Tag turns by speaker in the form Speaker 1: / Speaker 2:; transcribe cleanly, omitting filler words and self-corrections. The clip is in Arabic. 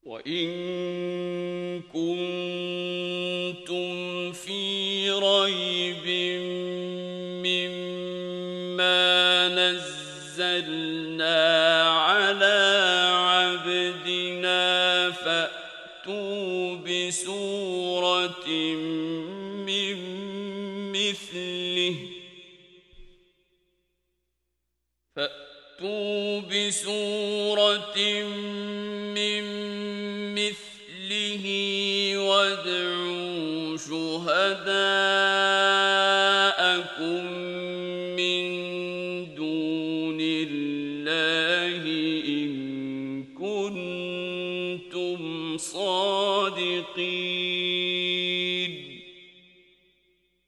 Speaker 1: وإن كنتم في ريب مما نزلنا على عبدنا فأتوا بسورة من مثله وادعوا شهداءكم من دون الله إن كنتم صادقين.